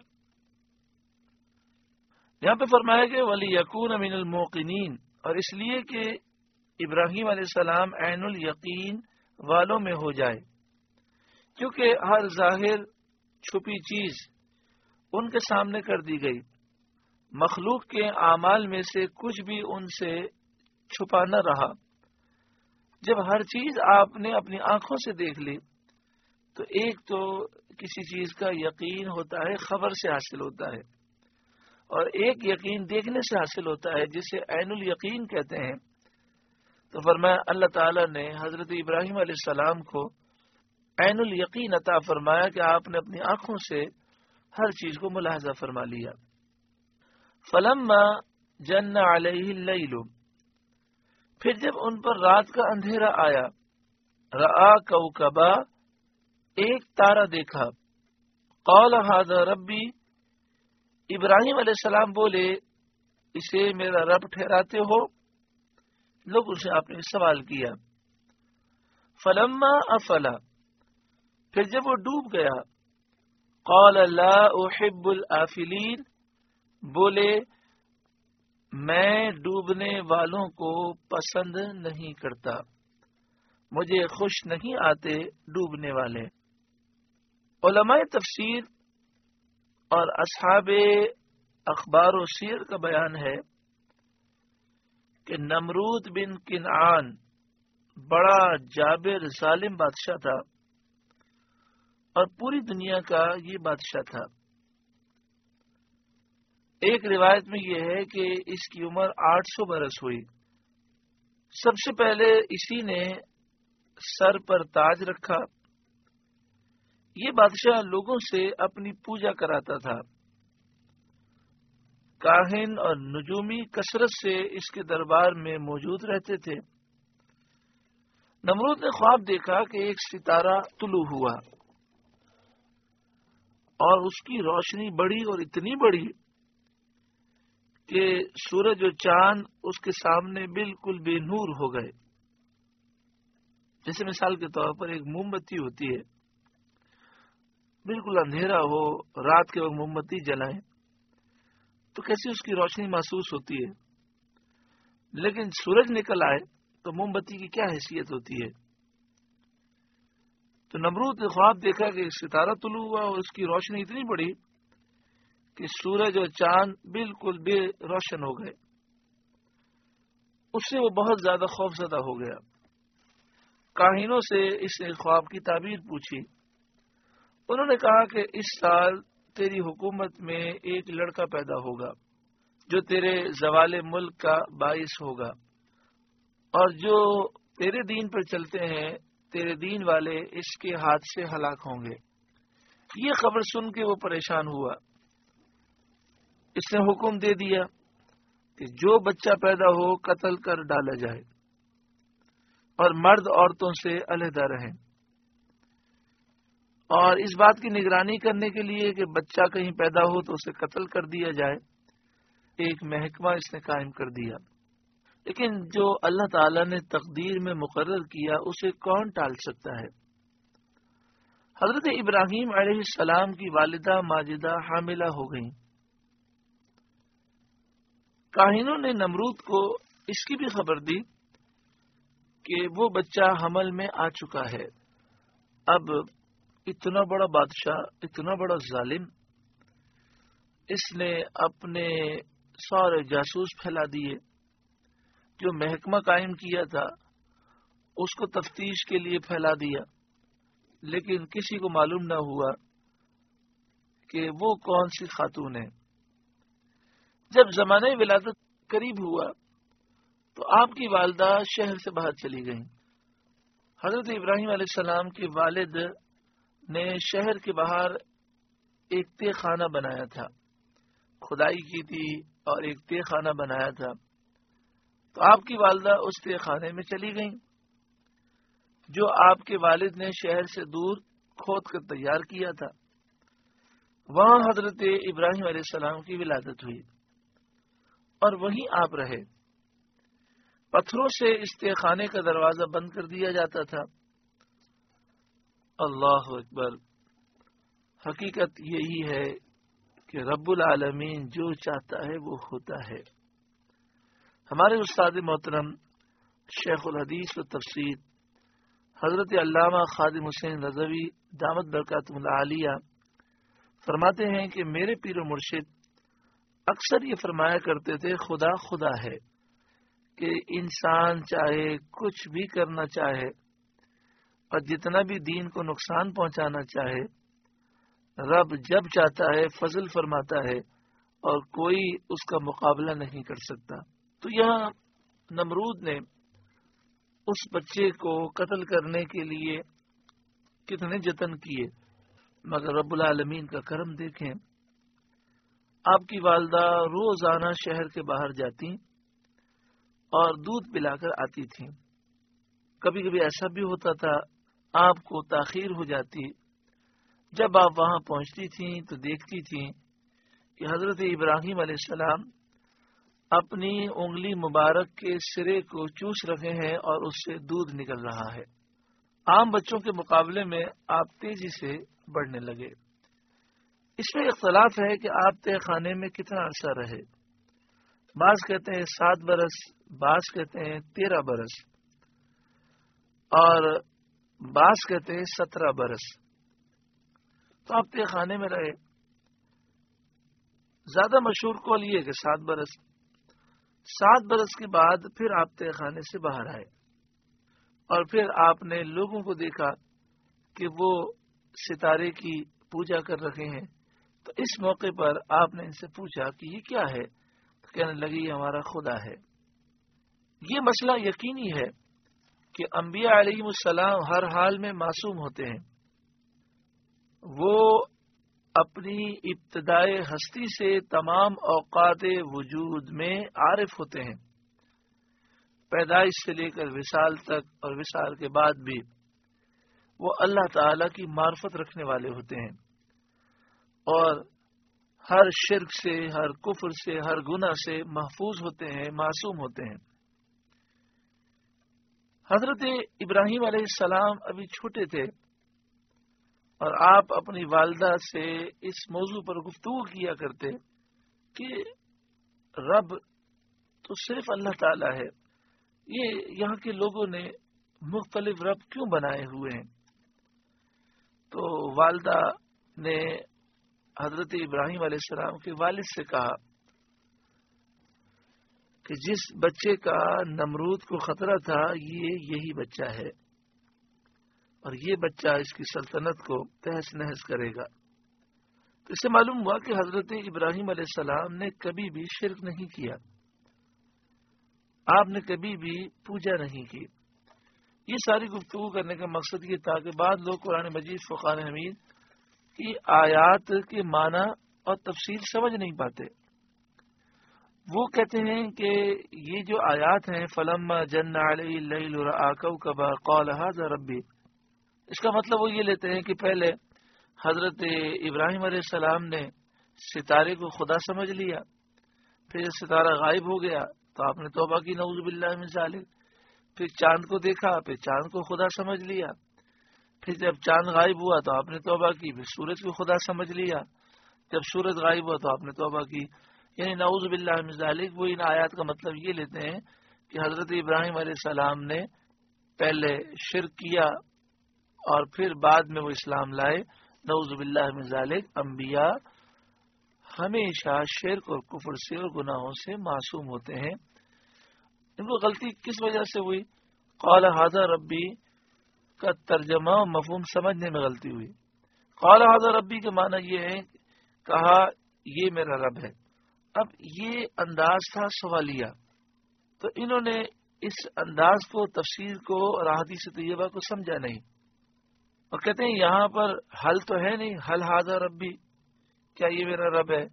یہاں پہ فرمایا کہ وَلِيَكُونَ مِنَ الْمُوقِنِينَ، اور اس لیے کہ ابراہیم علیہ السلام عین الیقین والوں میں ہو جائے، کیونکہ ہر ظاہر چھپی چیز ان کے سامنے کر دی گئی، مخلوق کے اعمال میں سے کچھ بھی ان سے چھپا نہ رہا۔ جب ہر چیز آپ نے اپنی آنکھوں سے دیکھ لی تو ایک تو کسی چیز کا یقین ہوتا ہے، خبر سے حاصل ہوتا ہے، اور ایک یقین دیکھنے سے حاصل ہوتا ہے جسے عین الیقین کہتے ہیں۔ تو فرمایا اللہ تعالیٰ نے حضرت ابراہیم علیہ السلام کو عین الیقین عطا فرمایا کہ آپ نے اپنی آنکھوں سے ہر چیز کو ملاحظہ فرما لیا۔ فلما جن علیہ اللیل، پھر جب ان پر رات کا اندھیرا آیا، رآ کوکبا، ایک تارا دیکھا، قال ھذا ربی، ابراہیم علیہ السلام بولے اسے میرا رب ٹھہراتے ہو؟ لوگ اسے آپ نے سوال کیا۔ فلما افلا، پھر جب وہ ڈوب گیا، قال لا احب الافلین، بولے میں ڈوبنے والوں کو پسند نہیں کرتا۔ مجھے خوش نہیں آتے ڈوبنے والے۔ علماء تفسیر اور اصحاب اخبار و سیر کا بیان ہے کہ نمرود بن کنعان بڑا جابر ظالم بادشاہ تھا اور پوری دنیا کا یہ بادشاہ تھا۔ ایک روایت میں یہ ہے کہ اس کی عمر آٹھ سو برس ہوئی۔ سب سے پہلے اسی نے سر پر تاج رکھا۔ یہ بادشاہ لوگوں سے اپنی پوجا کراتا تھا۔ کاہن اور نجومی کثرت سے اس کے دربار میں موجود رہتے تھے۔ نمرود نے خواب دیکھا کہ ایک ستارہ طلوع ہوا اور اس کی روشنی بڑھی اور اتنی بڑی کہ سورج و چاند اس کے سامنے بالکل بے نور ہو گئے۔ جیسے مثال کے طور پر ایک موم بتی ہوتی ہے، بالکل اندھیرا ہو، رات کے وقت موم بتی جلائیں تو کیسی اس کی روشنی محسوس ہوتی ہے، لیکن سورج نکل آئے تو موم بتی کی کیا حیثیت ہوتی ہے۔ تو نمرود نے خواب دیکھا کہ ایک ستارہ طلوع ہوا اور اس کی روشنی اتنی بڑی کہ سورج اور چاند بالکل بے روشن ہو گئے۔ اس سے وہ بہت زیادہ خوف زدہ ہو گیا۔ کاہنوں سے اس نے خواب کی تعبیر پوچھی۔ انہوں نے کہا کہ اس سال تیری حکومت میں ایک لڑکا پیدا ہوگا جو تیرے زوال ملک کا باعث ہوگا، اور جو تیرے دین پر چلتے ہیں تیرے دین والے اس کے ہاتھ سے ہلاک ہوں گے۔ یہ خبر سن کے وہ پریشان ہوا۔ اس نے حکم دے دیا کہ جو بچہ پیدا ہو قتل کر ڈالا جائے اور مرد عورتوں سے علیحدہ رہیں، اور اس بات کی نگرانی کرنے کے لیے کہ بچہ کہیں پیدا ہو تو اسے قتل کر دیا جائے ایک محکمہ اس نے قائم کر دیا۔ لیکن جو اللہ تعالی نے تقدیر میں مقرر کیا اسے کون ٹال سکتا ہے؟ حضرت ابراہیم علیہ السلام کی والدہ ماجدہ حاملہ ہو گئیں۔ کاہنوں نے نمرود کو اس کی بھی خبر دی کہ وہ بچہ حمل میں آ چکا ہے۔ اب اتنا بڑا بادشاہ، اتنا بڑا ظالم، اس نے اپنے سارے جاسوس پھیلا دیے۔ جو محکمہ قائم کیا تھا اس کو تفتیش کے لیے پھیلا دیا، لیکن کسی کو معلوم نہ ہوا کہ وہ کون سی خاتون ہے۔ جب زمانہ ولادت قریب ہوا تو آپ کی والدہ شہر سے باہر چلی گئیں۔ حضرت ابراہیم علیہ السلام کے والد نے شہر کے باہر ایک تہ خانہ بنایا تھا، کھدائی کی تھی اور ایک تہ خانہ بنایا تھا۔ تو آپ کی والدہ اس تہ خانے میں چلی گئیں جو آپ کے والد نے شہر سے دور کھود کر تیار کیا تھا۔ وہاں حضرت ابراہیم علیہ السلام کی ولادت ہوئی اور وہیں آپ رہے۔ پتھروں سے اس تہ خانے کا دروازہ بند کر دیا جاتا تھا۔ اللہ اکبر! حقیقت یہی ہے کہ رب العالمین جو چاہتا ہے وہ ہوتا ہے۔ ہمارے استاد محترم شیخ الحدیث و تفسیر حضرت علامہ خادم حسین رضوی دامت برکاتہ العالیہ فرماتے ہیں کہ میرے پیر و مرشد اکثر یہ فرمایا کرتے تھے، خدا خدا ہے، کہ انسان چاہے کچھ بھی کرنا چاہے اور جتنا بھی دین کو نقصان پہنچانا چاہے، رب جب چاہتا ہے فضل فرماتا ہے اور کوئی اس کا مقابلہ نہیں کر سکتا۔ تو یہاں نمرود نے اس بچے کو قتل کرنے کے لیے کتنے جتن کیے، مگر رب العالمین کا کرم دیکھیں۔ آپ کی والدہ روزانہ شہر کے باہر جاتی اور دودھ پلا کر آتی تھیں۔ کبھی کبھی ایسا بھی ہوتا تھا آپ کو تاخیر ہو جاتی۔ جب آپ وہاں پہنچتی تھیں تو دیکھتی تھیں کہ حضرت ابراہیم علیہ السلام اپنی انگلی مبارک کے سرے کو چوس رہے ہیں اور اس سے دودھ نکل رہا ہے۔ عام بچوں کے مقابلے میں آپ تیزی سے بڑھنے لگے۔ اس میں اختلاف ہے کہ آپ تہ خانے میں کتنا عرصہ رہے۔ بعض کہتے ہیں سات برس، بعض کہتے ہیں تیرہ برس۔ اور بعض کہتے ہیں سترہ برس. تو آپ تہ خانے میں رہے. زیادہ مشہور قول یہ ہے کہ سات برس. سات برس کے بعد پھر آپ تہ خانے سے باہر آئے اور پھر آپ نے لوگوں کو دیکھا کہ وہ ستارے کی پوجا کر رہے ہیں. تو اس موقع پر آپ نے ان سے پوچھا کہ یہ کیا ہے؟ تو کہنے لگے یہ ہمارا خدا ہے. یہ مسئلہ یقینی ہے کہ انبیاء علیہ السلام ہر حال میں معصوم ہوتے ہیں. وہ اپنی ابتدائے ہستی سے تمام اوقات وجود میں عارف ہوتے ہیں. پیدائش سے لے کر وصال تک اور وصال کے بعد بھی وہ اللہ تعالی کی معرفت رکھنے والے ہوتے ہیں اور ہر شرک سے، ہر کفر سے، ہر گناہ سے محفوظ ہوتے ہیں، معصوم ہوتے ہیں. حضرت ابراہیم علیہ السلام ابھی چھوٹے تھے اور آپ اپنی والدہ سے اس موضوع پر گفتگو کیا کرتے کہ رب تو صرف اللہ تعالی ہے، یہ یہاں کے لوگوں نے مختلف رب کیوں بنائے ہوئے ہیں؟ تو والدہ نے حضرت ابراہیم علیہ السلام کے والد سے کہا کہ جس بچے کا نمرود کو خطرہ تھا یہ یہی بچہ ہے اور یہ بچہ اس کی سلطنت کو تہس نہس کرے گا. تو اس سے معلوم ہوا کہ حضرت ابراہیم علیہ السلام نے کبھی بھی شرک نہیں کیا، آپ نے کبھی بھی پوجا نہیں کی. یہ ساری گفتگو کرنے کا مقصد یہ تھا کہ بعض لوگ قرآن مجید فقان حمید کی آیات کے معنی اور تفصیل سمجھ نہیں پاتے. وہ کہتے ہیں کہ یہ جو آیات ہیں فلما جن علیہ اللیل رأى کوكبا قال هذا ربی، اس کا مطلب وہ یہ لیتے ہیں کہ پہلے حضرت ابراہیم علیہ السلام نے ستارے کو خدا سمجھ لیا، پھر جب ستارہ غائب ہو گیا تو آپ نے توبہ کی نعوذ باللہ من ذالک. پھر چاند کو دیکھا، پھر چاند کو خدا سمجھ لیا. پھر جب چاند غائب ہوا تو آپ نے توبہ کی، پھر سورج کو خدا سمجھ لیا. جب سورج غائب ہوا تو آپ نے توبہ کی. یعنی نعوذ باللہ من ذالک وہ ان آیات کا مطلب یہ لیتے ہیں کہ حضرت ابراہیم علیہ السلام نے پہلے شرک کیا اور پھر بعد میں وہ اسلام لائے. نعوذ باللہ من ذالک انبیاء ہمیشہ شرک اور کفر سے اور گناہوں سے معصوم ہوتے ہیں. ان کو غلطی کس وجہ سے ہوئی؟ قال ھذا ربی کا ترجمہ و مفہوم سمجھنے میں غلطی ہوئی. قال ھذا ربی کے معنی یہ ہے کہا یہ میرا رب ہے. اب یہ انداز تھا سوالیہ، تو انہوں نے اس انداز کو، تفسیر کو اور احادیث طیبہ کو سمجھا نہیں اور کہتے ہیں یہاں پر حل تو ہے نہیں، حل ھذا ربی، کیا یہ میرا رب ہے؟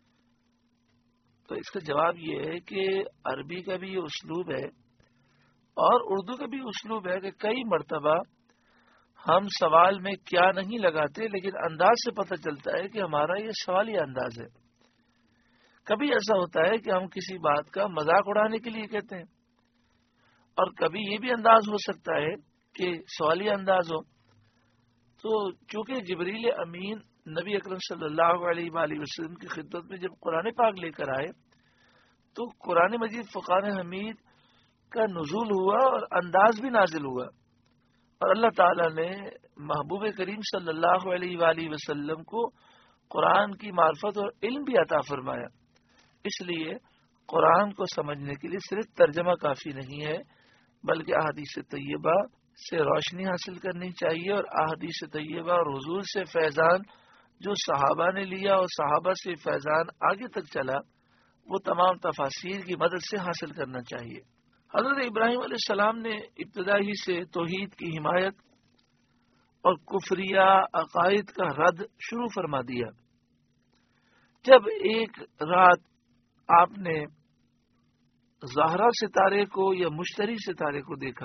تو اس کا جواب یہ ہے کہ عربی کا بھی یہ اسلوب ہے اور اردو کا بھی اسلوب ہے کہ کئی مرتبہ ہم سوال میں کیا نہیں لگاتے لیکن انداز سے پتہ چلتا ہے کہ ہمارا یہ سوالیہ انداز ہے. کبھی ایسا ہوتا ہے کہ ہم کسی بات کا مذاق اڑانے کے لیے کہتے ہیں اور کبھی یہ بھی انداز ہو سکتا ہے کہ سوالیہ انداز ہو. تو چونکہ جبریل امین نبی اکرم صلی اللہ علیہ وآلہ وسلم کی خدمت میں جب قرآن پاک لے کر آئے تو قرآن مجید فقان حمید کا نزول ہوا اور انداز بھی نازل ہوا اور اللہ تعالی نے محبوب کریم صلی اللہ علیہ وآلہ وسلم کو قرآن کی معرفت اور علم بھی عطا فرمایا. اس لیے قرآن کو سمجھنے کے لیے صرف ترجمہ کافی نہیں ہے بلکہ احادیث طیبہ سے روشنی حاصل کرنی چاہیے اور احادیث طیبہ اور حضور سے فیضان جو صحابہ نے لیا اور صحابہ سے فیضان آگے تک چلا وہ تمام تفاسیر کی مدد سے حاصل کرنا چاہیے. حضرت ابراہیم علیہ السلام نے ابتدا ہی سے توحید کی حمایت اور کفریہ عقائد کا رد شروع فرما دیا. جب ایک رات آپ نے زہرا ستارے کو یا مشتری ستارے کو دیکھا،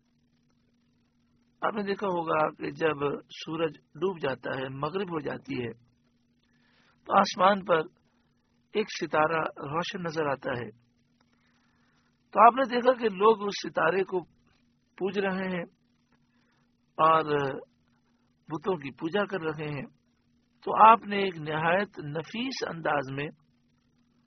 آپ نے دیکھا ہوگا کہ جب سورج ڈوب جاتا ہے، مغرب ہو جاتی ہے تو آسمان پر ایک ستارہ روشن نظر آتا ہے. تو آپ نے دیکھا کہ لوگ اس ستارے کو پوج رہے ہیں اور بتوں کی پوجا کر رہے ہیں. تو آپ نے ایک نہایت نفیس انداز میں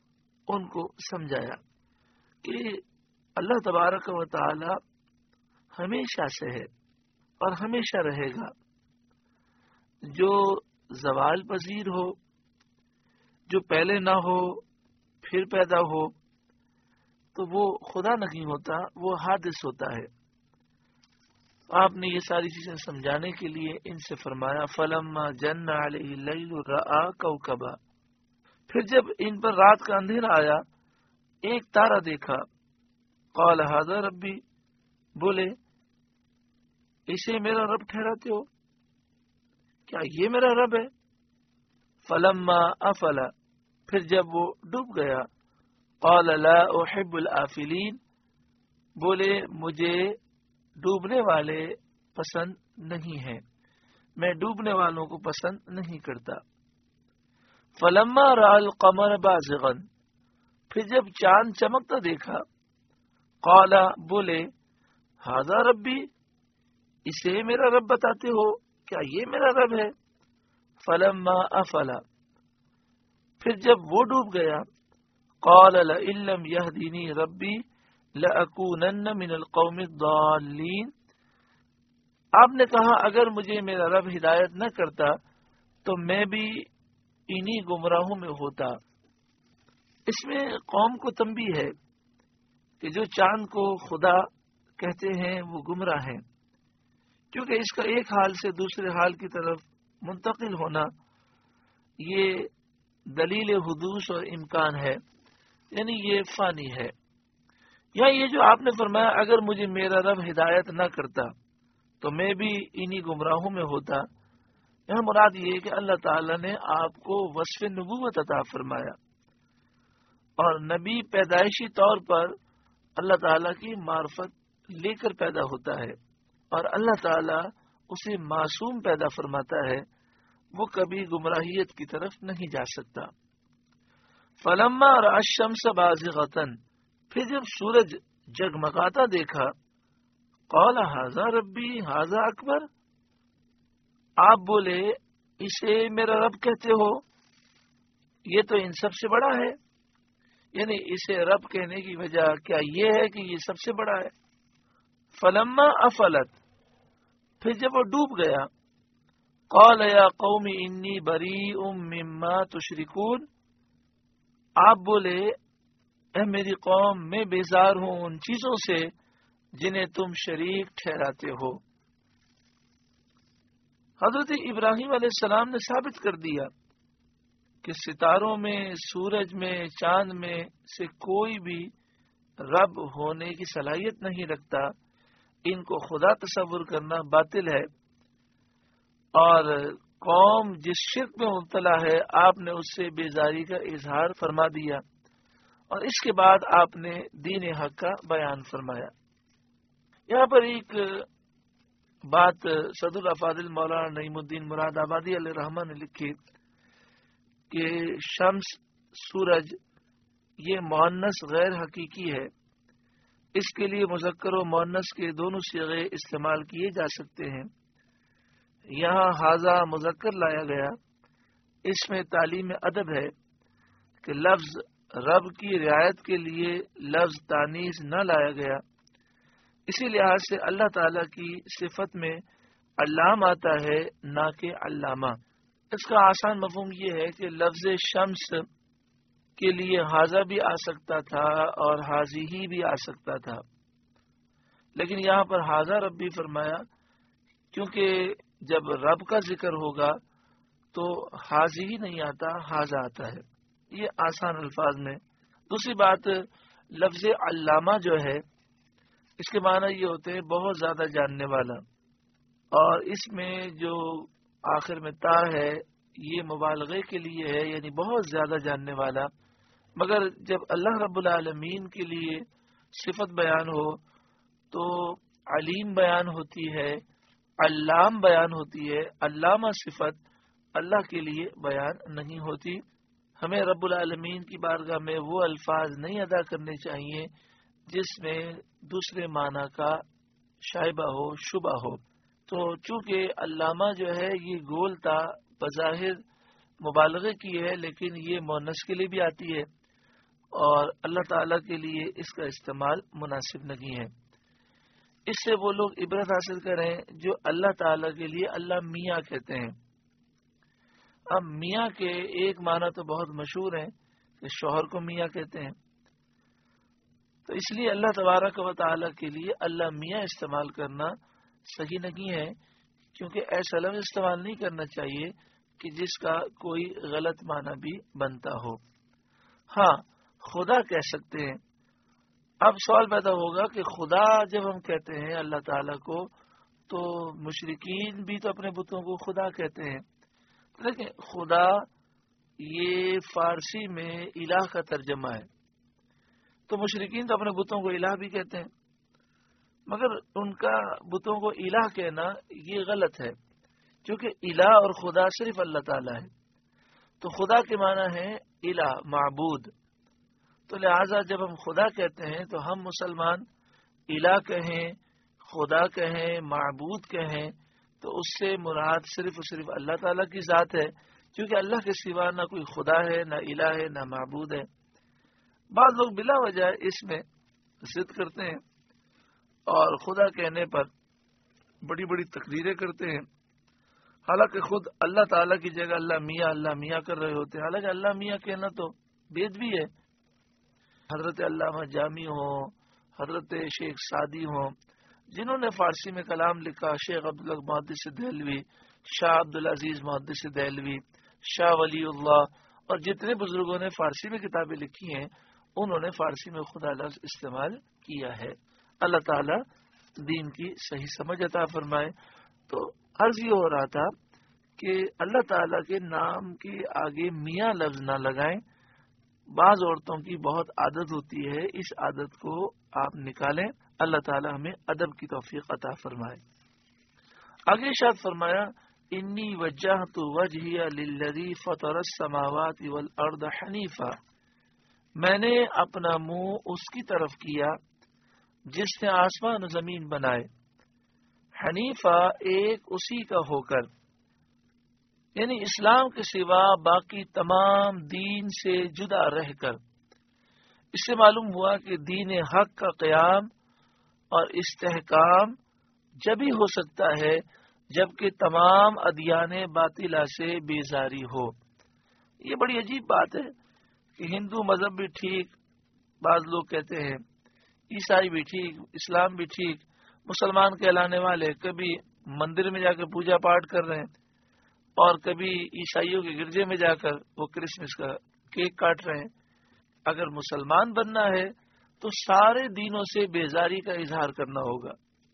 ان کو سمجھایا کہ اللہ تبارک و تعالی ہمیشہ سے ہے اور ہمیشہ رہے گا. جو زوال پذیر ہو، جو پہلے نہ ہو پھر پیدا ہو، تو وہ خدا نہیں ہوتا، وہ حادث ہوتا ہے. آپ نے یہ ساری چیزیں سمجھانے کے لیے ان سے فرمایا فلما جن علیہ اللیل رآ کوکبا، پھر جب ان پر رات کا اندھیرا آیا ایک تارا دیکھا. قال ھذا ربی، بولے اسے میرا رب ٹھہراتے ہو، کیا یہ میرا رب ہے؟ فلما افلا، پھر جب وہ ڈوب گیا. قال لا احب الافلین، بولے مجھے ڈوبنے والے پسند نہیں ہیں، میں ڈوبنے والوں کو پسند نہیں کرتا. فلما رأى القمر بازغا، پھر جب چاند چمکتا دیکھا. قال، بولے ھذا ربی، اسے میرا رب بتاتے ہو، کیا یہ میرا رب ہے؟ فلما افلا، پھر جب وہ ڈوب گیا. قال لئن لم يهدني ربی لأکونن من القوم الضالین، آپ نے کہا اگر مجھے میرا رب ہدایت نہ کرتا تو میں بھی انہی گمراہوں میں ہوتا. اس میں قوم کو تنبیہ ہے کہ جو چاند کو خدا کہتے ہیں وہ گمراہ ہیں، کیونکہ اس کا ایک حال سے دوسرے حال کی طرف منتقل ہونا یہ دلیل حدوث اور امکان ہے، یعنی یہ فانی ہے. یا یہ جو آپ نے فرمایا اگر مجھے میرا رب ہدایت نہ کرتا تو میں بھی انہی گمراہوں میں ہوتا، یہاں مراد یہ ہے کہ اللہ تعالی نے آپ کو وصف نبوت عطا فرمایا، اور نبی پیدائشی طور پر اللہ تعالی کی معرفت لے کر پیدا ہوتا ہے، اور اللہ تعالی اسے معصوم پیدا فرماتا ہے، وہ کبھی گمراہیت کی طرف نہیں جا سکتا. فلما رأى الشمس بازغة، پھر جب سورج جگمگاتا دیکھا. قال ھذا ربی ھذا اکبر، آپ بولے اسے میرا رب کہتے ہو، یہ تو ان سب سے بڑا ہے. یعنی اسے رب کہنے کی وجہ کیا یہ ہے کہ یہ سب سے بڑا ہے. فلما افلت، پھر جب وہ ڈوب گیا. قال یا قوم انی بریء مما تشرکون، آپ بولے اے میری قوم میں بیزار ہوں ان چیزوں سے جنہیں تم شریک ٹھہراتے ہو. حضرت ابراہیم علیہ السلام نے ثابت کر دیا کہ ستاروں میں، سورج میں، چاند میں سے کوئی بھی رب ہونے کی صلاحیت نہیں رکھتا. ان کو خدا تصور کرنا باطل ہے، اور قوم جس شرک میں مبتلا ہے آپ نے اس سے بیزاری کا اظہار فرما دیا، اور اس کے بعد آپ نے دین حق کا بیان فرمایا. یہاں پر ایک بات صدر الافاضل مولانا نعیم الدین مراد آبادی علیہ رحمہ نے لکھی کہ شمس، سورج یہ مؤنث غیر حقیقی ہے، اس کے لیے مذکر و مؤنث کے دونوں صیغے استعمال کیے جا سکتے ہیں. یہاں ھذا مذکر لایا گیا، اس میں تعلیم ادب ہے کہ لفظ رب کی رعایت کے لیے لفظ تانیث نہ لایا گیا. اسی لحاظ سے اللہ تعالی کی صفت میں علام آتا ہے نہ کہ علامہ. اس کا آسان مفہوم یہ ہے کہ لفظ شمس کے لیے ھذا بھی آ سکتا تھا اور ھذہ بھی آ سکتا تھا، لیکن یہاں پر ھذا ربی فرمایا کیونکہ جب رب کا ذکر ہوگا تو ھذہ نہیں آتا، ھذا آتا ہے. یہ آسان الفاظ میں. دوسری بات، لفظ علامہ جو ہے اس کے معنی یہ ہوتے ہیں بہت زیادہ جاننے والا، اور اس میں جو آخر میں تا ہے یہ مبالغے کے لیے ہے، یعنی بہت زیادہ جاننے والا. مگر جب اللہ رب العالمین کے لیے صفت بیان ہو تو علیم بیان ہوتی ہے، علام بیان ہوتی ہے. علامہ صفت اللہ کے لیے بیان نہیں ہوتی. ہمیں رب العالمین کی بارگاہ میں وہ الفاظ نہیں ادا کرنے چاہیے جس میں دوسرے معنی کا شائبہ ہو، شبہ ہو. تو چونکہ علامہ جو ہے یہ گولتا بظاہر مبالغے کی ہے، لیکن یہ مؤنث کے لیے بھی آتی ہے اور اللہ تعالی کے لیے اس کا استعمال مناسب نہیں ہے. اس سے وہ لوگ عبرت حاصل کریں جو اللہ تعالی کے لیے اللہ میاں کہتے ہیں۔ اب میاں کے ایک معنی تو بہت مشہور ہے کہ شوہر کو میاں کہتے ہیں، تو اس لیے اللہ تبارک و تعالی کے لیے اللہ میاں استعمال کرنا صحیح نہیں ہے، کیونکہ ایسا لفظ استعمال نہیں کرنا چاہیے کہ جس کا کوئی غلط معنی بھی بنتا ہو۔ ہاں خدا کہہ سکتے ہیں۔ اب سوال پیدا ہوگا کہ خدا جب ہم کہتے ہیں اللہ تعالیٰ کو، تو مشرکین بھی تو اپنے بتوں کو خدا کہتے ہیں، لیکن خدا یہ فارسی میں الہ کا ترجمہ ہے، تو مشرکین تو اپنے بتوں کو الہ بھی کہتے ہیں، مگر ان کا بتوں کو الہ کہنا یہ غلط ہے، کیونکہ الہ اور خدا صرف اللہ تعالیٰ ہے۔ تو خدا کے معنی ہے الہ، معبود، تو لہٰذا جب ہم خدا کہتے ہیں تو ہم مسلمان الہ کہیں، خدا کہیں، معبود کہیں، تو اس سے مراد صرف اور صرف اللہ تعالیٰ کی ذات ہے، کیونکہ اللہ کے سوا نہ کوئی خدا ہے، نہ الہ ہے، نہ معبود ہے۔ بعض لوگ بلا وجہ اس میں ضد کرتے ہیں اور خدا کہنے پر بڑی بڑی تقریریں کرتے ہیں، حالانکہ خود اللہ تعالیٰ کی جگہ اللہ میاں اللہ میاں کر رہے ہوتے ہیں، حالانکہ اللہ میاں کہنا تو بید بھی ہے۔ حضرت علامہ جامی ہوں، حضرت شیخ سعدی ہوں، جنہوں نے فارسی میں کلام لکھا، شیخ عبداللہ محدث دہلوی، شاہ عبدالعزیز محدث دہلوی، شاہ ولی اللہ، اور جتنے بزرگوں نے فارسی میں کتابیں لکھی ہیں، انہوں نے فارسی میں خدا لفظ استعمال کیا ہے۔ اللہ تعالیٰ دین کی صحیح سمجھ عطا فرمائے۔ تو عرض یہ ہو رہا تھا کہ اللہ تعالیٰ کے نام کے آگے میاں لفظ نہ لگائیں۔ بعض عورتوں کی بہت عادت ہوتی ہے، اس عادت کو آپ نکالیں۔ اللہ تعالیٰ ہمیں ادب کی توفیق عطا فرمائے۔ آگے ارشاد فرمایا، انی وجہت وجہی للذی فطر السماوات والارض حنیفا، میں نے اپنا منہ اس کی طرف کیا جس نے آسمان و زمین بنائے، حنیفہ ایک اسی کا ہو کر، یعنی اسلام کے سوا باقی تمام دین سے جدا رہ کر۔ اس سے معلوم ہوا کہ دین حق کا قیام اور استحکام جبھی ہو سکتا ہے جبکہ تمام ادیان باطلہ سے بیزاری ہو۔ یہ بڑی عجیب بات ہے کہ ہندو مذہب بھی ٹھیک، بعض لوگ کہتے ہیں عیسائی بھی ٹھیک، اسلام بھی ٹھیک، مسلمان کہلانے والے کبھی مندر میں جا کے پوجا پاٹ کر رہے ہیں اور کبھی عیسائیوں کے گرجے میں جا کر وہ کرسمس کا کیک کاٹ رہے ہیں۔ اگر مسلمان بننا ہے تو سارے دینوں سے بیزاری کا اظہار کرنا ہوگا،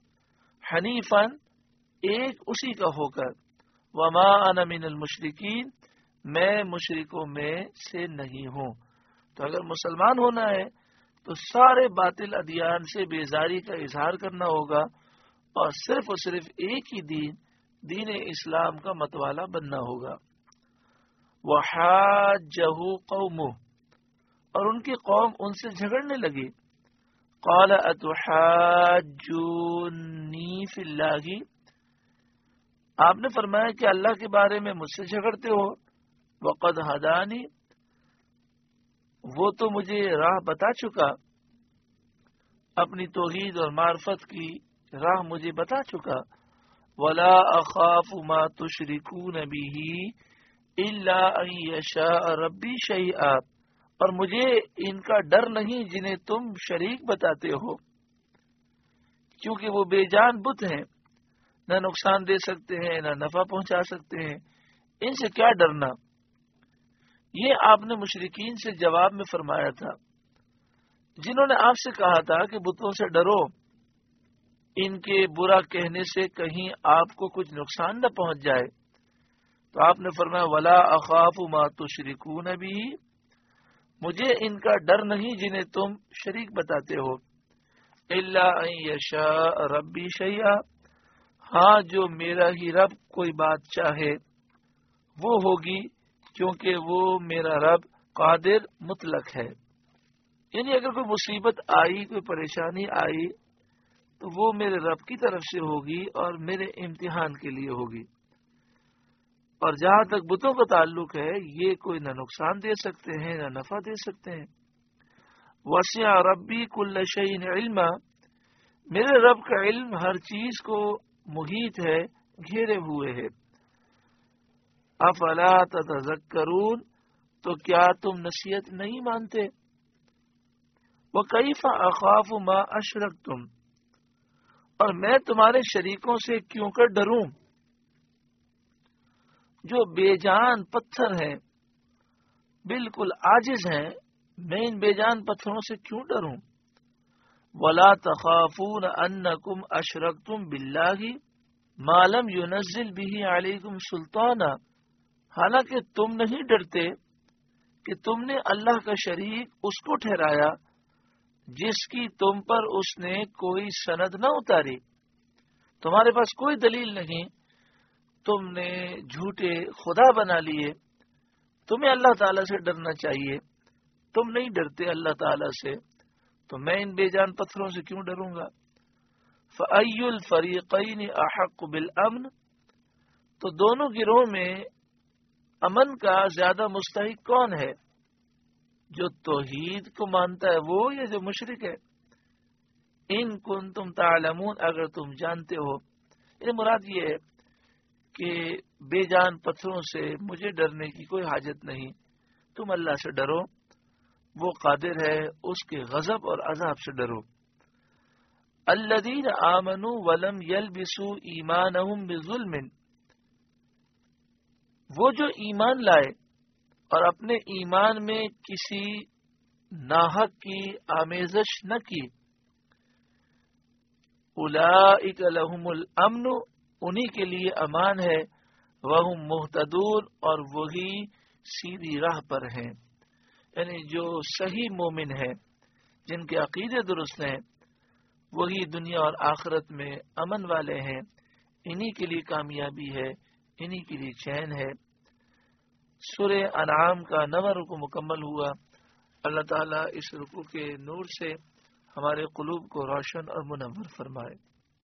حنیفاً ایک اسی کا ہو کر، وما انا من المشرکین، میں مشرکوں میں سے نہیں ہوں۔ تو اگر مسلمان ہونا ہے تو سارے باطل ادیان سے بیزاری کا اظہار کرنا ہوگا اور صرف اور صرف ایک ہی دین دین اسلام کا متوالا بننا ہوگا۔ وحاجہ قومہ، اور ان کی قوم ان سے جھگڑنے لگی، قال اتحاجونی فی اللہ، آپ نے فرمایا کہ اللہ کے بارے میں مجھ سے جھگڑتے ہو، وقد ہدانی، وہ تو مجھے راہ بتا چکا، اپنی توحید اور معرفت کی راہ مجھے بتا چکا، ولا اخاف ما تشرکون به الا ان یشاء ربی شیئا، اور مجھے ان کا ڈر نہیں جنہیں تم شریک بتاتے ہو، کیونکہ وہ بے جان بت ہیں، نہ نقصان دے سکتے ہیں نہ نفع پہنچا سکتے ہیں، ان سے کیا ڈرنا۔ یہ آپ نے مشرکین سے جواب میں فرمایا تھا، جنہوں نے آپ سے کہا تھا کہ بتوں سے ڈرو، ان کے برا کہنے سے کہیں آپ کو کچھ نقصان نہ پہنچ جائے۔ تو آپ نے فرمایا ولا اخاف ما تشرکون بھی، مجھے ان کا ڈر نہیں جنہیں تم شریک بتاتے ہو، الا ان یشاء ربی شیئا، ہاں جو میرا ہی رب کوئی بات چاہے وہ ہوگی، کیونکہ وہ میرا رب قادر مطلق ہے۔ یعنی اگر کوئی مصیبت آئی، کوئی پریشانی آئی تو وہ میرے رب کی طرف سے ہوگی اور میرے امتحان کے لیے ہوگی۔ اور جہاں تک بتوں کا تعلق ہے، یہ کوئی نہ نقصان دے سکتے ہیں نہ نفع دے سکتے ہیں۔ وسع ربی کل شیء علما، میرے رب کا علم ہر چیز کو محیط ہے، گھیرے ہوئے ہے۔ افلا تتذکرون، تو کیا تم نصیحت نہیں مانتے؟ وکیف اخاف ما اشرکتم، اور میں تمہارے شریکوں سے کیوں کر ڈروں جو بے جان پتھر ہیں، بالکل عاجز ہیں، میں ان بے جان پتھروں سے کیوں ڈروں؟ ولا تخافون انکم اشرکتم باللہ ما لم ينزل به علیکم سلطانا، حالانکہ تم نہیں ڈرتے کہ تم نے اللہ کا شریک اس کو ٹھہرایا جس کی تم پر اس نے کوئی سند نہ اتاری، تمہارے پاس کوئی دلیل نہیں، تم نے جھوٹے خدا بنا لیے۔ تمہیں اللہ تعالیٰ سے ڈرنا چاہیے، تم نہیں ڈرتے اللہ تعالیٰ سے، تو میں ان بے جان پتھروں سے کیوں ڈروں گا؟ فَأَيُّ الْفَرِيقَيْنِ أَحَقُّ بِالْأَمْنِ، تو دونوں گروہ میں امن کا زیادہ مستحق کون ہے؟ جو توحید کو مانتا ہے وہ، یا جو مشرک ہے؟ ان کنتم تعلمون، اگر تم جانتے ہو۔ یہ مراد یہ ہے کہ بے جان پتھروں سے مجھے ڈرنے کی کوئی حاجت نہیں، تم اللہ سے ڈرو، وہ قادر ہے، اس کے غضب اور عذاب سے ڈرو۔ الذین آمنوا ولم یلبسوا ایمانہم بظلم، وہ جو ایمان لائے اور اپنے ایمان میں کسی ناحق کی آمیزش نہ کی، اولئک لہم الامن، انہی کے لیے امان ہے، وہم مہتدون، اور وہی سیدھی راہ پر ہیں۔ یعنی جو صحیح مومن ہے، جن کے عقیدے درست ہیں، وہی دنیا اور آخرت میں امن والے ہیں، انہی کے لیے کامیابی ہے، انہی کے لیے چین ہے۔ سورہ انعام کا نواں رکوع مکمل ہوا۔ اللہ تعالیٰ اس رکوع کے نور سے ہمارے قلوب کو روشن اور منور فرمائے۔